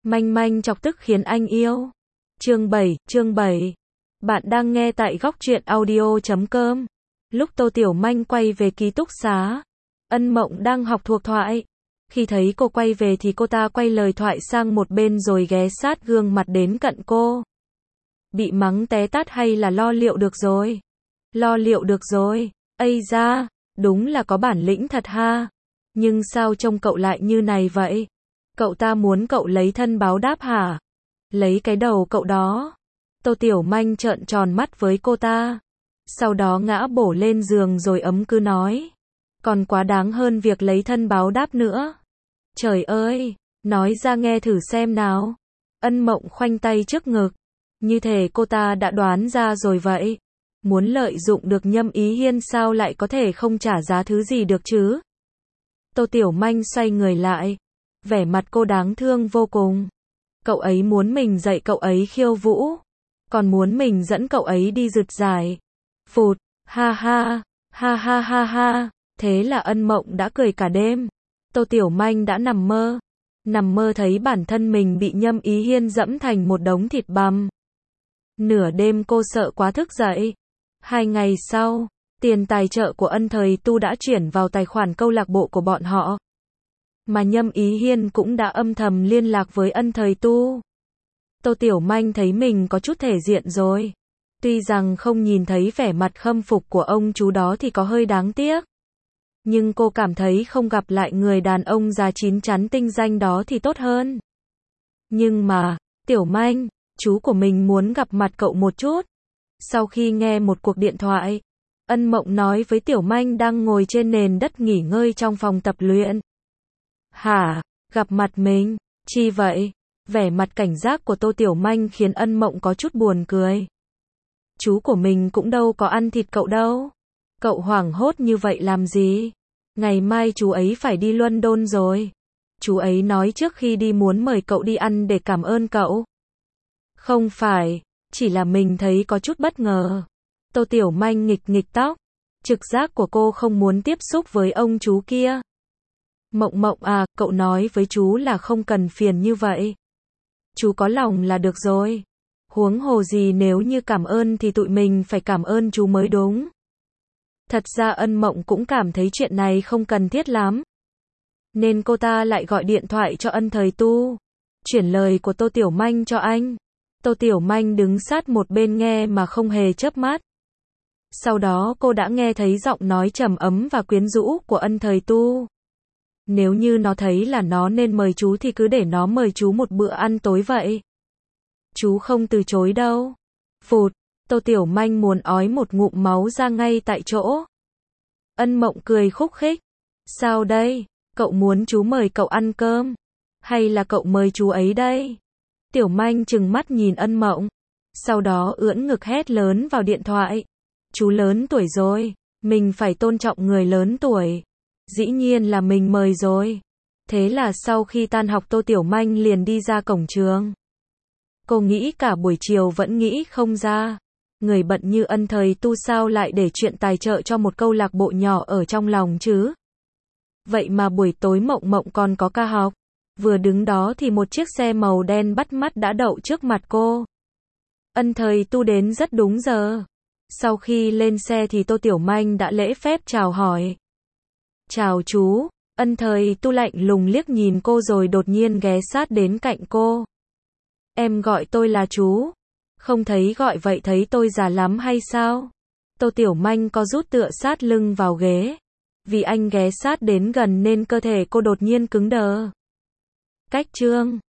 Manh manh chọc tức khiến anh yêu. Chương 7. Bạn đang nghe tại góc truyện audio.com. Lúc Tô Tiểu Manh quay về ký túc xá, Ân Mộng đang học thuộc thoại. Khi thấy cô quay về thì cô ta quay lời thoại sang một bên rồi ghé sát gương mặt đến cận cô. Bị mắng té tát hay là lo liệu được rồi? Lo liệu được rồi. Ây da, đúng là có bản lĩnh thật ha. Nhưng sao trông cậu lại như này vậy? Cậu ta muốn cậu lấy thân báo đáp hả? Lấy cái đầu cậu đó. Tô Tiểu Manh trợn tròn mắt với cô ta. Sau đó ngã bổ lên giường rồi ấm cứ nói. Còn quá đáng hơn việc lấy thân báo đáp nữa. Trời ơi, nói ra nghe thử xem nào. Ân Mộng khoanh tay trước ngực. Như thể cô ta đã đoán ra rồi vậy. Muốn lợi dụng được Nhâm Ý Hiên sao lại có thể không trả giá thứ gì được chứ? Tô Tiểu Manh xoay người lại. Vẻ mặt cô đáng thương vô cùng. Cậu ấy muốn mình dạy cậu ấy khiêu vũ. Còn muốn mình dẫn cậu ấy đi rượt giải. Phụt, ha ha, ha ha ha ha. Thế là Ân Mộng đã cười cả đêm. Tô Tiểu Manh đã nằm mơ. Nằm mơ thấy bản thân mình bị Nhâm Ý Hiên dẫm thành một đống thịt bằm. Nửa đêm cô sợ quá thức dậy. 2 ngày sau, tiền tài trợ của Ân Thời Tu đã chuyển vào tài khoản câu lạc bộ của bọn họ. Mà Nhâm Ý Hiên cũng đã âm thầm liên lạc với Ân Thời Tu. Tô Tiểu Manh thấy mình có chút thể diện rồi. Tuy rằng không nhìn thấy vẻ mặt khâm phục của ông chú đó thì có hơi đáng tiếc. Nhưng cô cảm thấy không gặp lại người đàn ông già chín chắn tinh danh đó thì tốt hơn. Nhưng mà, Tiểu Manh, chú của mình muốn gặp mặt cậu một chút. Sau khi nghe một cuộc điện thoại, Ân Mộng nói với Tiểu Manh đang ngồi trên nền đất nghỉ ngơi trong phòng tập luyện. Hả, gặp mặt mình, chi vậy? Vẻ mặt cảnh giác của Tô Tiểu Manh khiến Ân Mộng có chút buồn cười. Chú của mình cũng đâu có ăn thịt cậu đâu. Cậu hoảng hốt như vậy làm gì? Ngày mai chú ấy phải đi London rồi. Chú ấy nói trước khi đi muốn mời cậu đi ăn để cảm ơn cậu. Không phải, chỉ là mình thấy có chút bất ngờ. Tô Tiểu Manh nghịch tóc. Trực giác của cô không muốn tiếp xúc với ông chú kia. Mộng Mộng à, cậu nói với chú là không cần phiền như vậy. Chú có lòng là được rồi. Huống hồ gì nếu như cảm ơn thì tụi mình phải cảm ơn chú mới đúng. Thật ra Ân Mộng cũng cảm thấy chuyện này không cần thiết lắm. Nên cô ta lại gọi điện thoại cho Ân Thời Tu. Chuyển lời của Tô Tiểu Manh cho anh. Tô Tiểu Manh đứng sát một bên nghe mà không hề chớp mắt. Sau đó cô đã nghe thấy giọng nói trầm ấm và quyến rũ của Ân Thời Tu. Nếu như nó thấy là nó nên mời chú thì cứ để nó mời chú một bữa ăn tối vậy. Chú không từ chối đâu. Phụt, Tô Tiểu Manh muốn ói một ngụm máu ra ngay tại chỗ. Ân Mộng cười khúc khích. Sao đây? Cậu muốn chú mời cậu ăn cơm? Hay là cậu mời chú ấy đây? Tiểu Manh trừng mắt nhìn Ân Mộng. Sau đó ưỡn ngực hét lớn vào điện thoại. Chú lớn tuổi rồi. Mình phải tôn trọng người lớn tuổi. Dĩ nhiên là mình mời rồi. Thế là sau khi tan học Tô Tiểu Manh liền đi ra cổng trường. Cô nghĩ cả buổi chiều vẫn nghĩ không ra. Người bận như Ân Thời Tu sao lại để chuyện tài trợ cho một câu lạc bộ nhỏ ở trong lòng chứ? Vậy mà buổi tối Mộng Mộng còn có ca học. Vừa đứng đó thì một chiếc xe màu đen bắt mắt đã đậu trước mặt cô. Ân Thời Tu đến rất đúng giờ. Sau khi lên xe thì Tô Tiểu Manh đã lễ phép chào hỏi. Chào chú. Ân Thời Tu lạnh lùng liếc nhìn cô rồi đột nhiên ghé sát đến cạnh cô. Em gọi tôi là chú. Không thấy gọi vậy thấy tôi già lắm hay sao? Tô Tiểu Manh có rút tựa sát lưng vào ghế. Vì anh ghé sát đến gần nên cơ thể cô đột nhiên cứng đờ. Cách chương